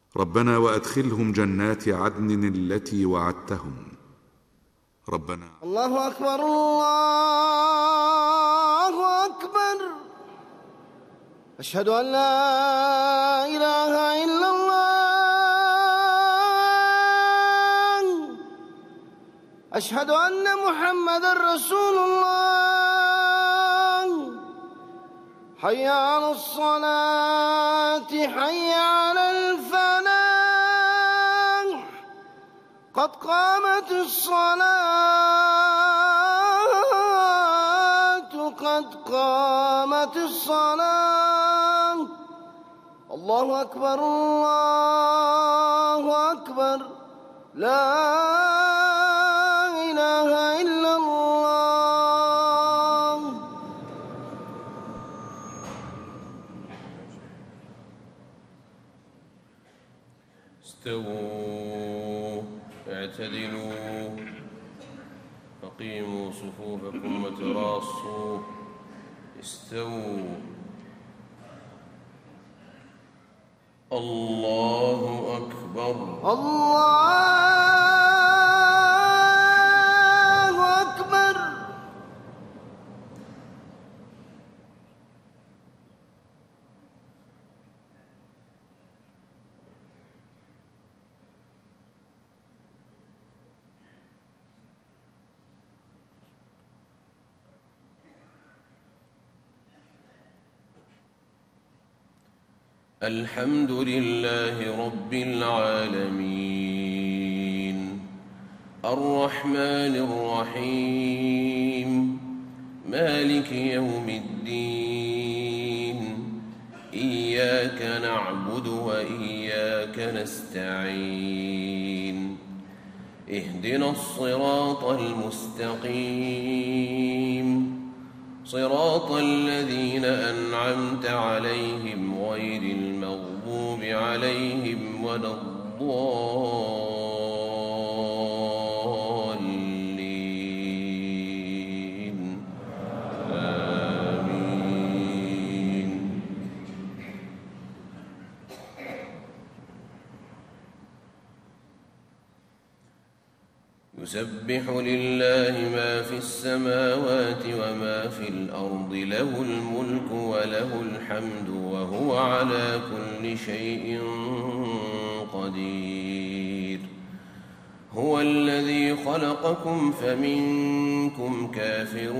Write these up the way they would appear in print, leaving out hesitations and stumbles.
ربنا وأدخلهم جنات عدن التي وعدتهم. ربنا. الله أكبر الله أكبر. أشهد أن لا إله إلا الله. أشهد أن محمدًا رسول الله. حي على الصلاة حي على الفلاح. قد قامت الصلاة قد قامت الصلاة. الله أكبر الله أكبر. لا إله إلا الله. استووا اعتدلوا أقيموا صفوفكم وتراصوا. استووا. الله أكبر. الله أكبر. الحمد لله رب العالمين الرحمن الرحيم مالك يوم الدين. إياك نعبد وإياك نستعين. اهدنا الصراط المستقيم صراط الذين أنعمت عليهم غير المغضوب عليهم ولا الضالين. آمين. يسبح لله ما في السماوات وما في الأرض له الملك وله الحمد وهو على كل شيء قدير. هو الذي خلقكم فمنكم كافر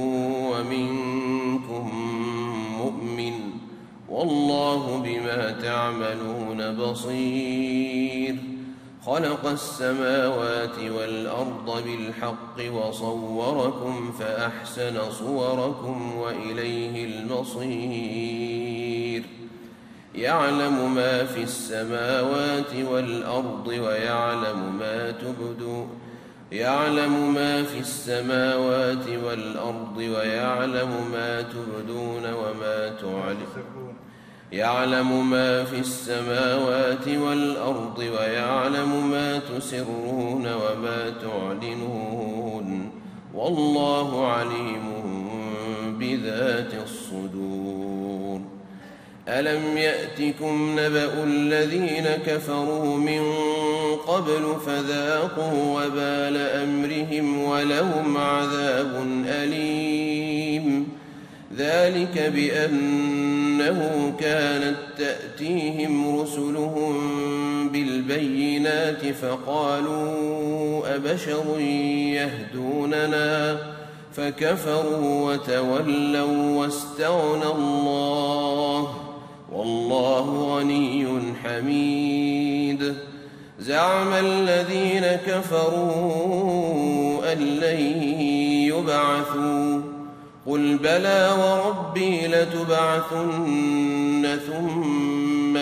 ومنكم مؤمن والله بما تعملون بصير. خلق السماوات والأرض بالحق وصوركم فأحسن صوركم وإليه المصير. يعلم ما في السماوات والأرض ويعلم ما تبدون يعلم ما في السماوات والأرض ويعلم ما تبدون وما تعلنون. يعلم ما في السماوات والأرض ويعلم ما تسرون وما تعلنون والله عليم بذات الصدور. ألم يأتكم نبأ الذين كفروا من قبل فذاقوا وبال أمرهم ولهم عذاب أليم. ذلك بأنه كانت تأتيهم رسلهم بالبينات فقالوا أبشر يهدوننا فكفروا وتولوا واستغنى الله والله غني حميد. زعم الذين كفروا أن لن يبعثوا قل بلى وربي لتبعثن ثم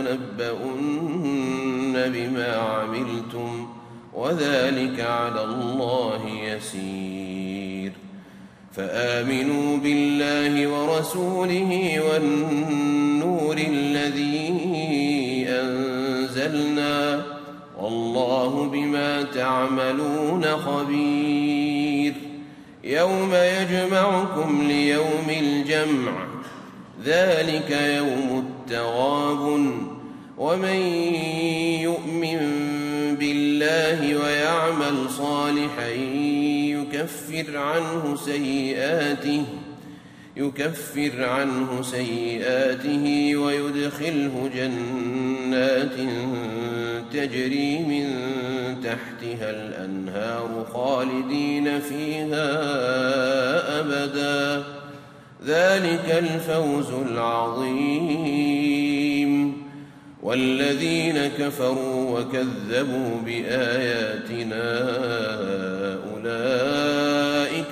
لتنبؤن بما عملتم وذلك على الله يسير. فآمنوا بالله ورسوله والنور الذي أنزلنا والله بما تعملون خبير. يوم يجمعكم ليوم الجمع ذلك يوم التغابن ومن يؤمن بالله ويعمل صالحا يكفر عنه سيئاته ويدخله جنات تجري من تحتها الأنهار خالدين فيها أبدا، ذلك الفوز العظيم. والذين كفروا وكذبوا بآياتنا أولئك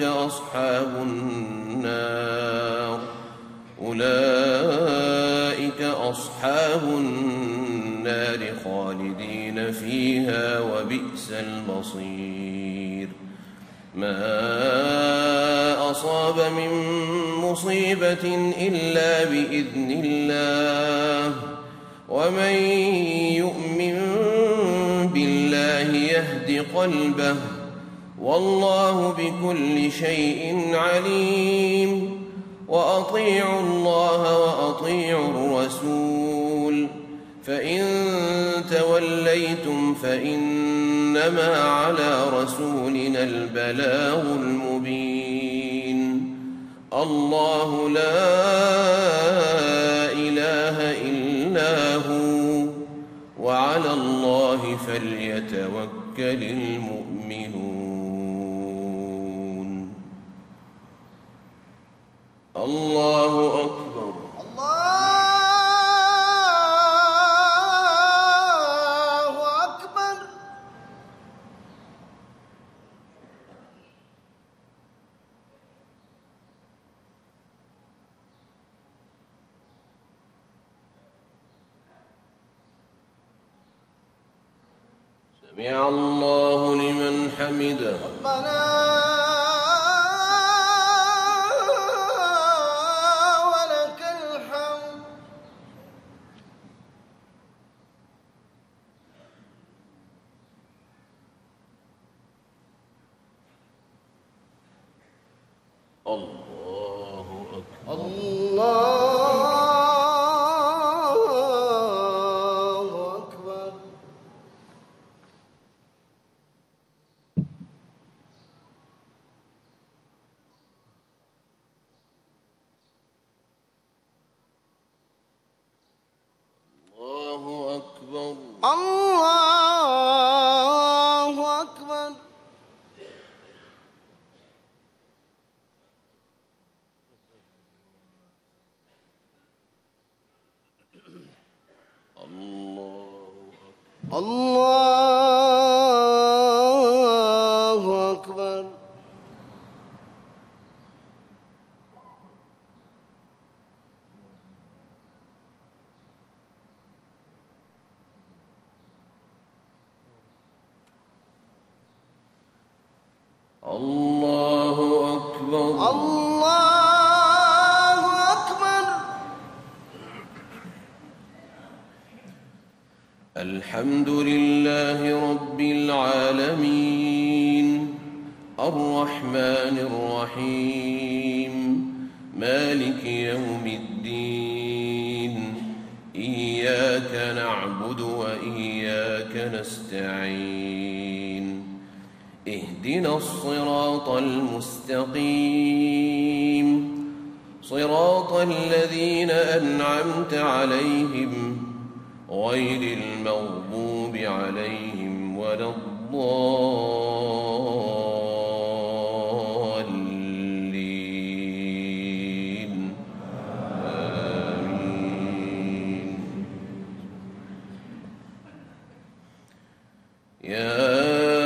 أصحاب النار خالدين فيها وبئس المصير. ما أصاب من مصيبة إلا بإذن الله، ومن يؤمن بالله يهد قلبه، والله بكل شيء عليم. وأطيعوا الله وأطيعوا الرسول، فإن توليتم فإنما على رسولنا البلاغ المبين. الله لا إله إلا هو، وعلى الله فليتوكل المؤمنون. الله أكبر. الله أكبر. سمع الله لمن حمده. ربنا ولك الحمد. الله أكبر. الله أكبر. الله أكبر. الله أكبر. الله أكبر. الله أكبر. الله أكبر. الحمد لله رب العالمين، الرحمن الرحيم، مالك يوم الدين. إياك نعبد وإياك نستعين. اهدنا الصراط المستقيم، صراط الذين أنعمت عليهم غير المغضوب عليهم ولا الضالين. آمين. يا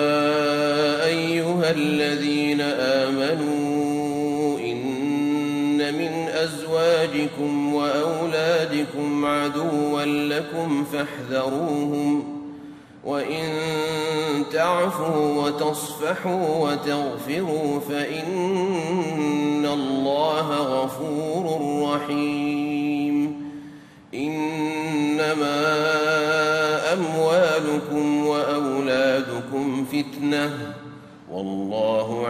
أيها الذين آمنوا إن من أزواجكم وأولادكم عدوا لكم فاحذروهم، وإن تعفوا وتصفحوا وتغفروا فإن الله غفور رحيم. إنما أموالكم وأولادكم فتنة، والله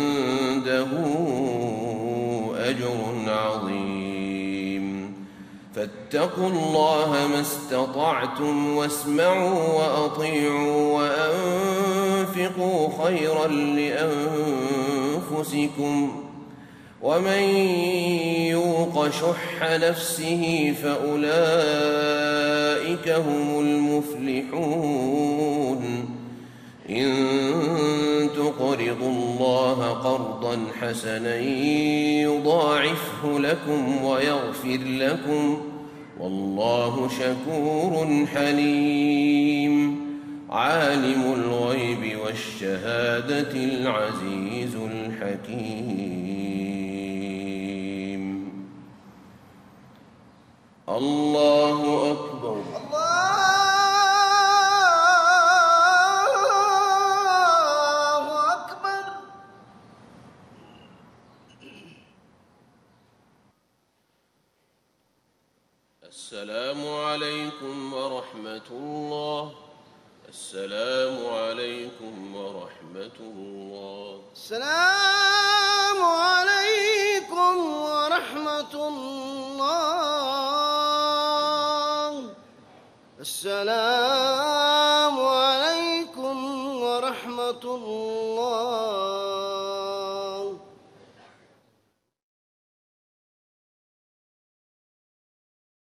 عنده أجر عظيم. فاتقوا الله ما استطعتم واسمعوا وأطيعوا وأنفقوا خيرا لأنفسكم ومن يوق شح نفسه فأولئك هم المفلحون إن تقرضوا الله قرضا حسنا يضاعفه لكم ويغفر لكم والله شكور حليم عالم الغيب والشهادة العزيز الحكيم الله أكبر السلام عليكم ورحمة الله السلام عليكم ورحمة الله السلام عليكم ورحمة الله السلام عليكم ورحمة الله